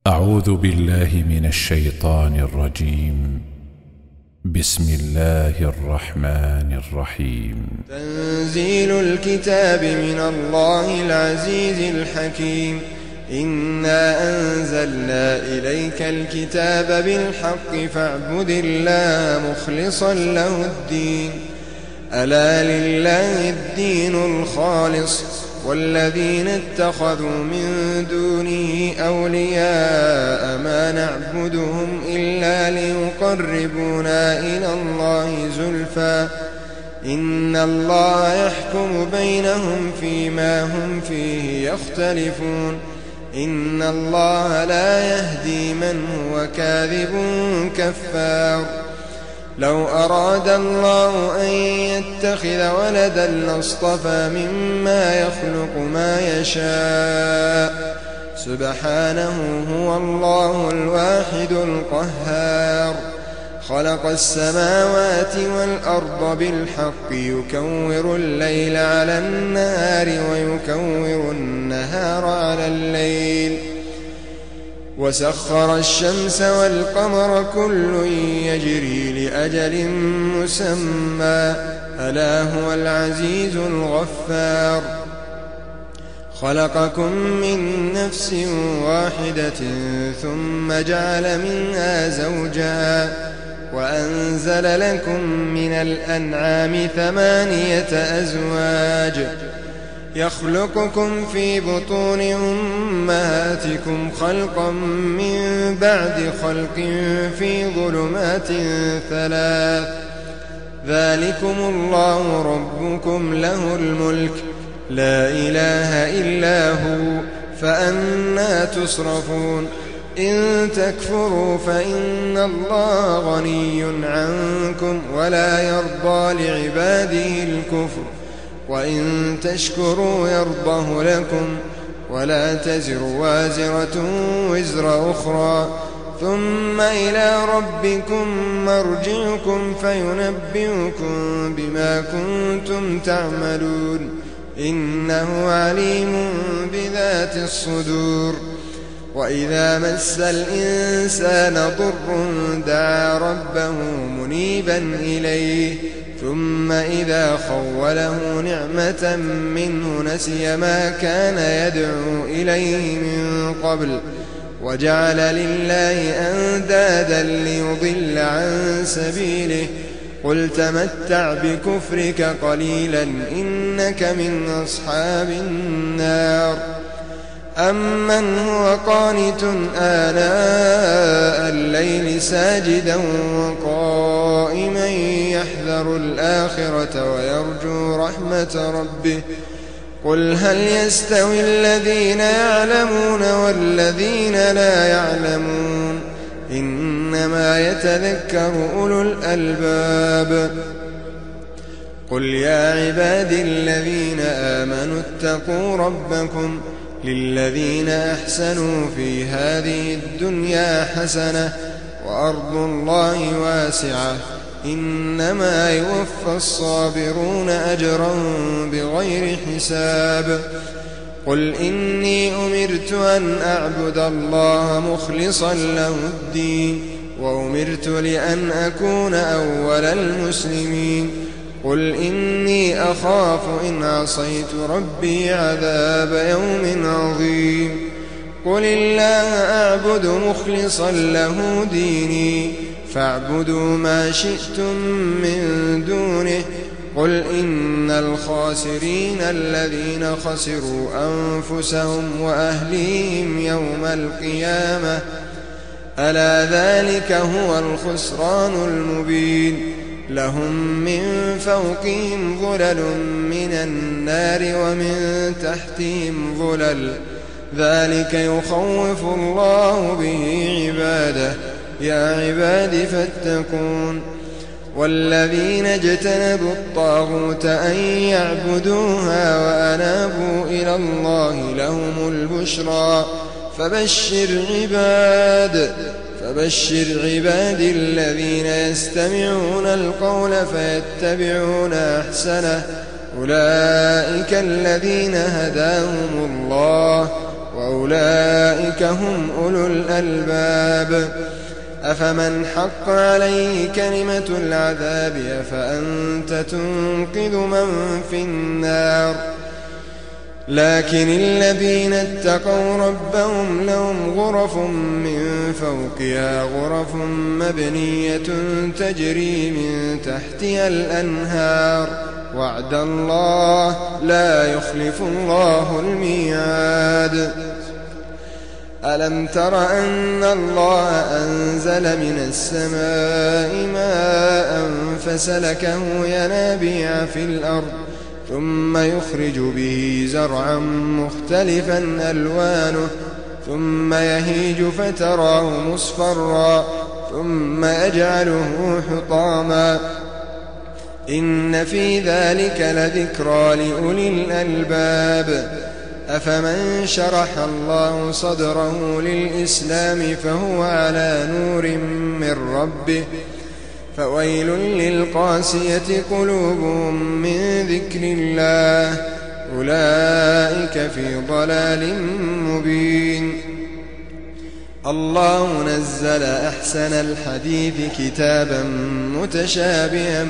أعوذ بالله من الشيطان الرجيم. بسم الله الرحمن الرحيم. تنزيل الكتاب من الله العزيز الحكيم. إنا أنزلنا إليك الكتاب بالحق فاعبد الله مخلصا له الدين. ألا لله الدين الخالص والذين اتخذوا من دونه أولياء ما نعبدهم إلا ليقربونا إلى الله زلفى إن الله يحكم بينهم فيما هم فيه يختلفون. إن الله لا يهدي من هو كاذب كفار. لو أراد الله أن يتخذ ولدا لاصطفى مما يخلق ما يشاء سبحانه هو الله الواحد القهار. خلق السماوات والأرض بالحق يكور الليل على النهار ويكور النهار على الليل وسخر الشمس والقمر كل يجري لأجل مسمى ألا هو العزيز الغفار. خلقكم من نفس واحدة ثم جعل منها زوجها وأنزل لكم من الأنعام 8 أزواج يخلقكم في بطون أمهاتكم خلقا من بعد خلق في ظلمات 3 ذلكم الله ربكم له الملك لا إله إلا هو فأنى تصرفون. إن تكفروا فإن الله غني عنكم ولا يرضى لعباده الكفر وإن تشكروا يرضه لكم ولا تزر وازرة وزر أخرى ثم إلى ربكم مرجعكم فينبئكم بما كنتم تعملون إنه عليم بذات الصدور. وإذا مس الإنسان ضر دعا ربه منيبا إليه ثم إذا خوله نعمة منه نسي ما كان يدعو إليه من قبل وجعل لله أندادا ليضل عن سبيله قل تمتع بكفرك قليلا إنك من أصحاب النار. أمن هو قانت آناء الليل ساجدا قائما يحذر الآخرة ويرجو رحمة ربه قل هل يستوي الذين يعلمون والذين لا يعلمون إنما يتذكر أولو الألباب. قل يا عبادي الذين آمنوا اتقوا ربكم للذين أحسنوا في هذه الدنيا حسنة وأرض الله واسعة إنما يوفى الصابرون أجرهم بغير حساب. قل إني أمرت أن أعبد الله مخلصا له الدين وأمرت لأن أكون أول المسلمين. قل إني أخاف إن عصيت ربي عذاب يوم عظيم. قل الله أعبد مخلصا له ديني فاعبدوا ما شئتم من دونه. قل إن الخاسرين الذين خسروا أنفسهم وأهليهم يوم القيامة ألا ذلك هو الخسران المبين. لهم من فوقهم ظلل من النار ومن تحتهم ظلل ذلك يخوف الله به عباده يا عباد فاتقون. والذين اجتنبوا الطاغوت أن يعبدوها وأنابوا إلى الله لهم البشرى فبشر عبادي الذين يستمعون القول فيتبعون أحسنه أولئك الذين هداهم الله وأولئك هم أولو الألباب. أفمن حق عليه كلمة العذاب أفأنت تنقذ من في النار. لكن الذين اتقوا ربهم لهم غرف من فوقها غرف مبنية تجري من تحتها الأنهار وعد الله لا يخلف الله الميعاد. ألم تر أن الله أنزل من السماء ماء فسلكه ينابيع في الأرض ثم يخرج به زرعا مختلفا ألوانه ثم يهيج فتراه مصفرا ثم يجعله حطاما إن في ذلك لذكرى لأولي الألباب. أفمن شرح الله صدره للإسلام فهو على نور من ربه فويل للقاسية قلوبهم من ذكر الله أولئك في ضلال مبين. الله نزل أحسن الحديث كتابا متشابها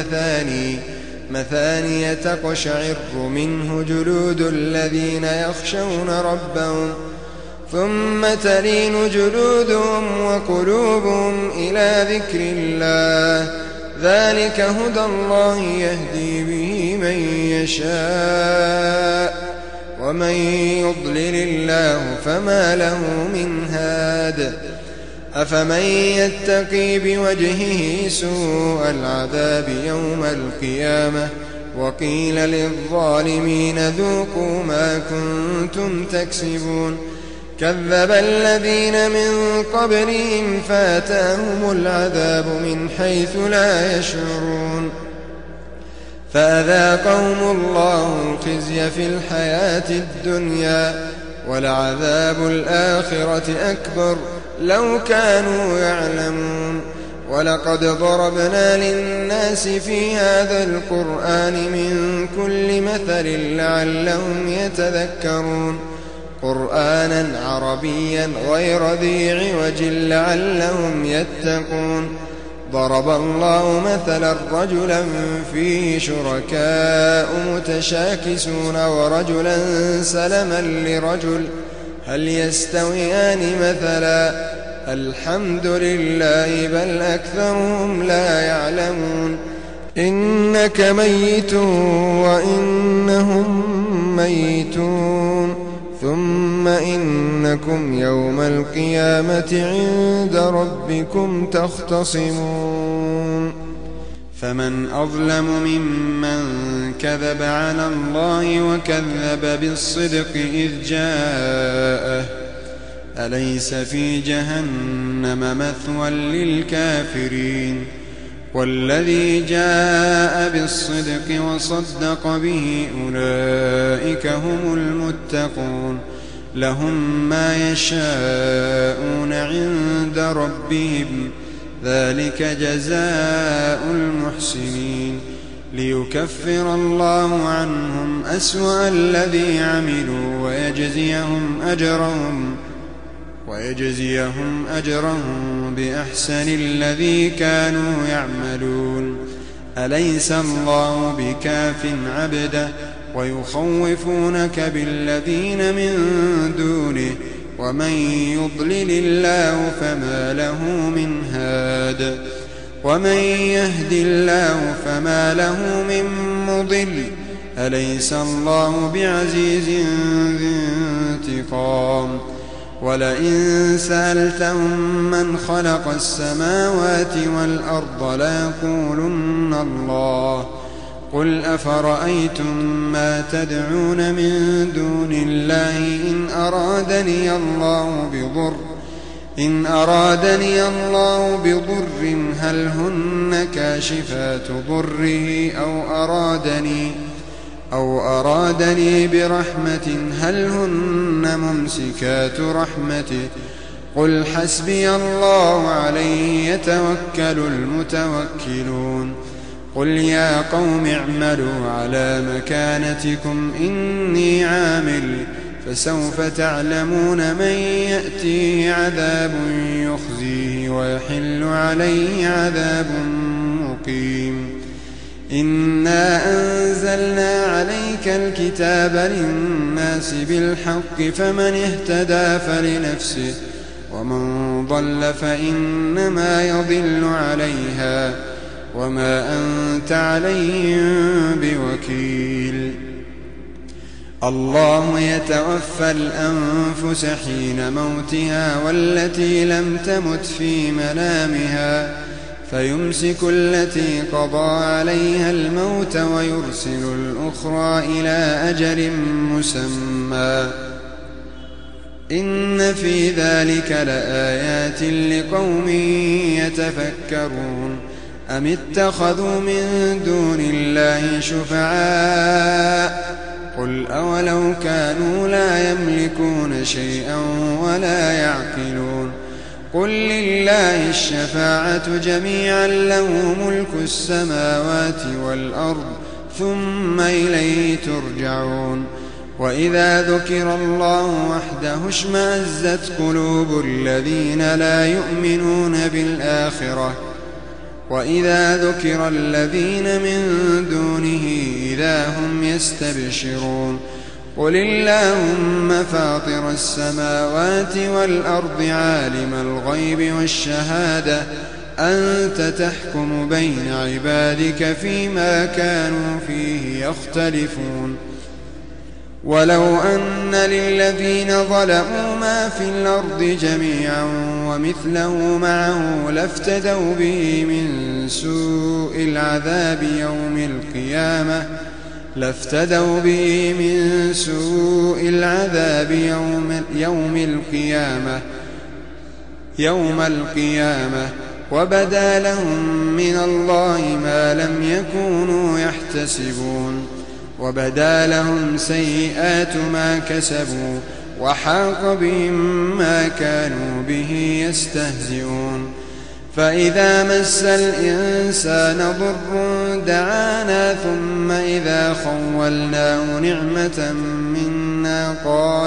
مثانية تقشعر منه جلود الذين يخشون ربهم ثم تلين جلودهم وقلوبهم إلى ذكر الله ذلك هدى الله يهدي به من يشاء ومن يضلل الله فما له من هاد. أفمن يتقي بوجهه سوء العذاب يوم القيامة وقيل للظالمين ذوقوا ما كنتم تكسبون. كذب الذين من قبلهم فاتاهم العذاب من حيث لا يشعرون فأذاقهم الله الخزي في الحياة الدنيا ولعذاب الآخرة أكبر لو كانوا يعلمون. ولقد ضربنا للناس في هذا القرآن من كل مثل لعلهم يتذكرون قرآنا عربيا غير ذي عوج لعلهم يتقون. ضرب الله مثلا رجلا فيه شركاء متشاكسون ورجلا سلما لرجل هل يستويان مثلا الحمد لله بل أكثرهم لا يعلمون. إنك ميت وإنهم ميتون ثم إنكم يوم القيامة عند ربكم تختصمون. فمن أظلم ممن كذب على الله وكذب بالصدق إذ جاءه أليس في جهنم مثوى للكافرين. والذي جاء بالصدق وصدق به أولئك هم المتقون لهم ما يشاءون عند ربهم ذلك جزاء المحسنين ليكفر الله عنهم أسوأ الذي عملوا ويجزيهم أجرهم بأحسن الذي كانوا يعملون. أليس الله بكاف عبده ويخوفونك بالذين من دونه ومن يضلل الله فما له من هاد ومن يهد الله فما له من مضل. أليس الله بعزيز ذي انتقام. ولئن سألتهم من خلق السماوات والأرض ليقولن الله قل أفرأيتم ما تدعون من دون الله إن أرادني الله بضر هل هن كاشفات ضره أو أرادني برحمة هل هن ممسكات رحمته قل حسبي الله عليه يتوكل المتوكلون. قل يا قوم اعملوا على مكانتكم إني عامل فسوف تعلمون من يأتيه عذاب يخزيه ويحل عليه عذاب مقيم. إنا أنزلنا عليك الكتاب للناس بالحق فمن اهتدى فلنفسه ومن ضل فإنما يضل عليها وما أنت عليهم بوكيل. الله يتوفى الأنفس حين موتها والتي لم تمت في منامها فيمسك التي قضى عليها الموت ويرسل الأخرى إلى أجل مسمى إن في ذلك لآيات لقوم يتفكرون. أم اتخذوا من دون الله شفعاء قل أولو كانوا لا يملكون شيئا ولا يعقلون قل لله الشفاعة جميعا له ملك السماوات والأرض ثم إليه ترجعون. وإذا ذكر الله وحده اشمأزت قلوب الذين لا يؤمنون بالآخرة وإذا ذكر الذين من دونه إذا هم يستبشرون. قل اللهم فاطر السماوات والأرض عالم الغيب والشهادة أنت تحكم بين عبادك فيما كانوا فيه يختلفون. ولو أن للذين ظلموا ما في الأرض جميعا ومثله معه لافتدوا به من سوء العذاب يوم القيامة وبدا لهم من الله ما لم يكونوا يحتسبون. وبدا لهم سيئات ما كسبوا وحاق بهم ما كانوا به يستهزئون. فإذا مس الإنسان ضر دعانا ثم إذا خولناه نعمة منا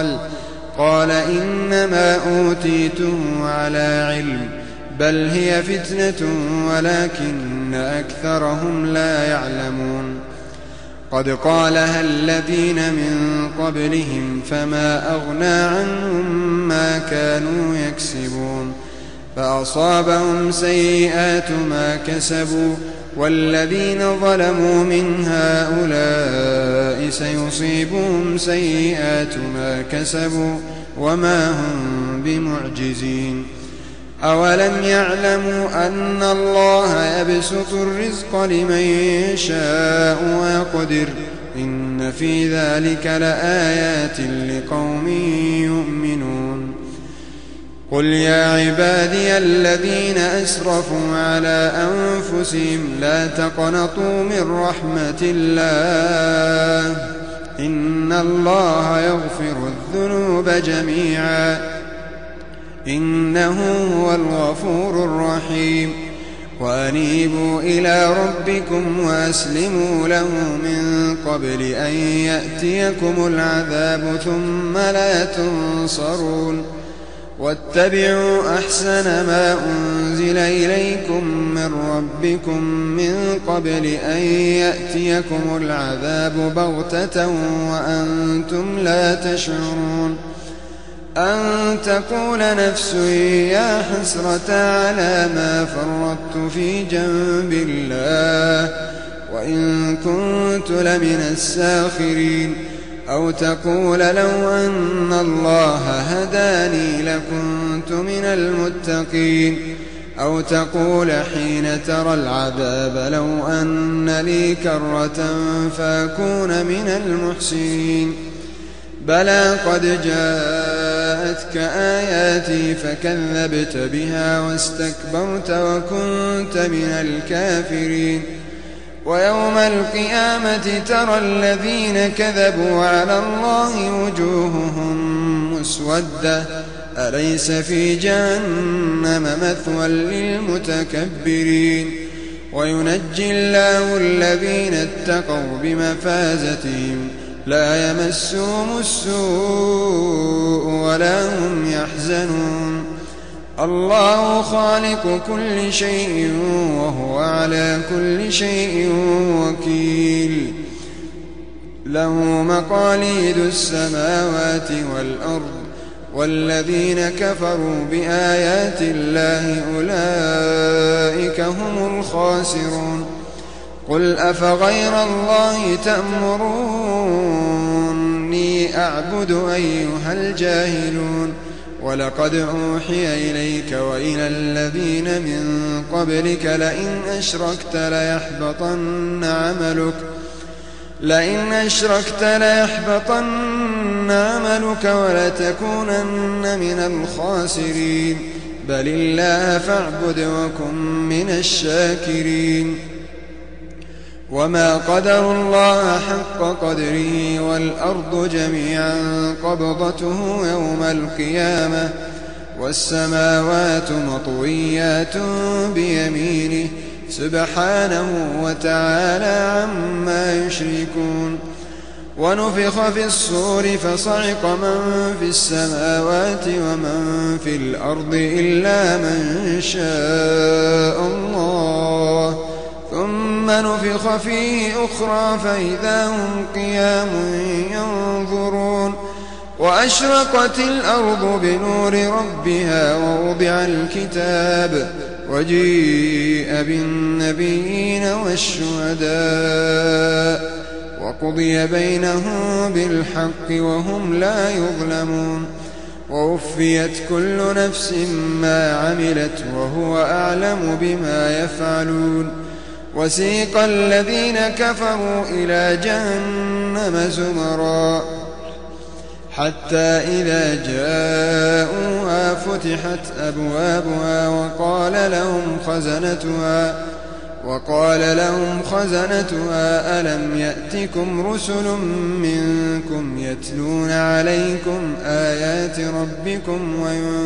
قال إنما أوتيته على علم بل هي فتنة ولكن أكثرهم لا يعلمون. قد قالها الذين من قبلهم فما أغنى عنهم ما كانوا يكسبون فأصابهم سيئات ما كسبوا والذين ظلموا من هؤلاء سيصيبهم سيئات ما كسبوا وما هم بمعجزين. أولم يعلموا أن الله يبسط الرزق لمن يشاء ويقدر إن في ذلك لآيات لقوم يؤمنون. قل يا عبادي الذين أسرفوا على أنفسهم لا تقنطوا من رحمة الله إن الله يغفر الذنوب جميعا إنه هو الغفور الرحيم. وأنيبوا إلى ربكم وأسلموا له من قبل أن يأتيكم العذاب ثم لا تنصرون. واتبعوا أحسن ما أنزل إليكم من ربكم من قبل أن يأتيكم العذاب بغتة وأنتم لا تشعرون. أن تقول نفس يا حسرة على ما فرطت في جنب الله وإن كنت لمن الساخرين أو تقول لو أن الله هداني لكنت من المتقين أو تقول حين ترى العذاب لو أن لي كرة فأكون من المحسنين. بلى قد جاءتك آياتي فكذبت بها واستكبرت وكنت من الكافرين. ويوم القيامة ترى الذين كذبوا على الله وجوههم مسودة أليس في جهنم مثوى للمتكبرين. وينجي الله الذين اتقوا بمفازتهم لا يمسهم السوء ولا هم يحزنون الله خالق كل شيء وهو على كل شيء وكيل له مقاليد السماوات والأرض والذين كفروا بآيات الله أولئك هم الخاسرون قل أفغير الله تأمروني أعبد أيها الجاهلون ولقد أوحي إليك وإلى الذين من قبلك لئن أشركت ليحبطن عملك ولتكونن من الخاسرين بل الله فاعبد وكن من الشاكرين وما قدروا الله حق قدره والأرض جميعا قبضته يوم القيامة والسماوات مطويات بيمينه سبحانه وتعالى عما يشركون ونفخ في الصور فصعق من في السماوات ومن في الأرض إلا من شاء الله ثم نفخ فيه أخرى فإذا هم قيام ينظرون وأشرقت الأرض بنور ربها ووضع الكتاب وجيء بالنبيين والشهداء وقضي بينهم بالحق وهم لا يظلمون ووفيت كل نفس ما عملت وهو أعلم بما يفعلون وسيق الذين كفروا إلى جهنم زمرا حتى إذا جاءوها فتحت أبوابها وقال لهم خزنتها ألم يأتكم رسل منكم يتلون عليكم آيات ربكم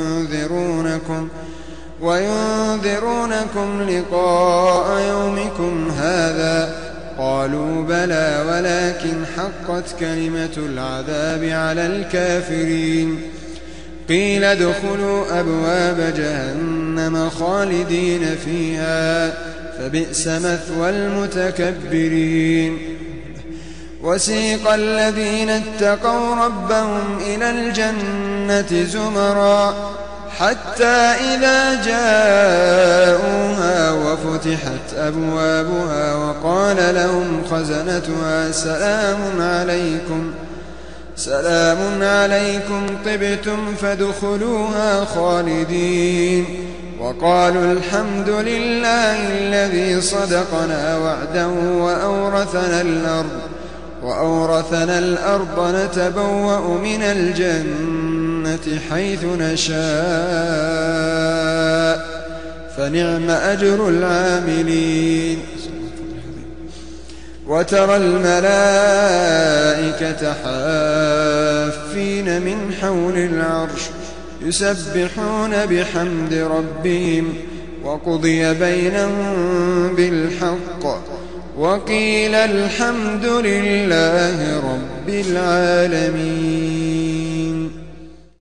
وينذرونكم لقاء يومكم هذا قالوا بلى ولكن حقت كلمة العذاب على الكافرين قيل ادخلوا أبواب جهنم خالدين فيها فبئس مثوى المتكبرين وسيق الذين اتقوا ربهم إلى الجنة زمرا حتى إذا جاءوها وفتحت أبوابها وقال لهم خزنتها سلام عليكم طبتم فادخلوها خالدين وقالوا الحمد لله الذي صدقنا وعده وأورثنا الأرض نتبوأ من الجنة حيث نشاء فنعم أجر العاملين وترى الملائكة حافين من حول العرش يسبحون بحمد ربهم وقضي بينهم بالحق وقيل الحمد لله رب العالمين.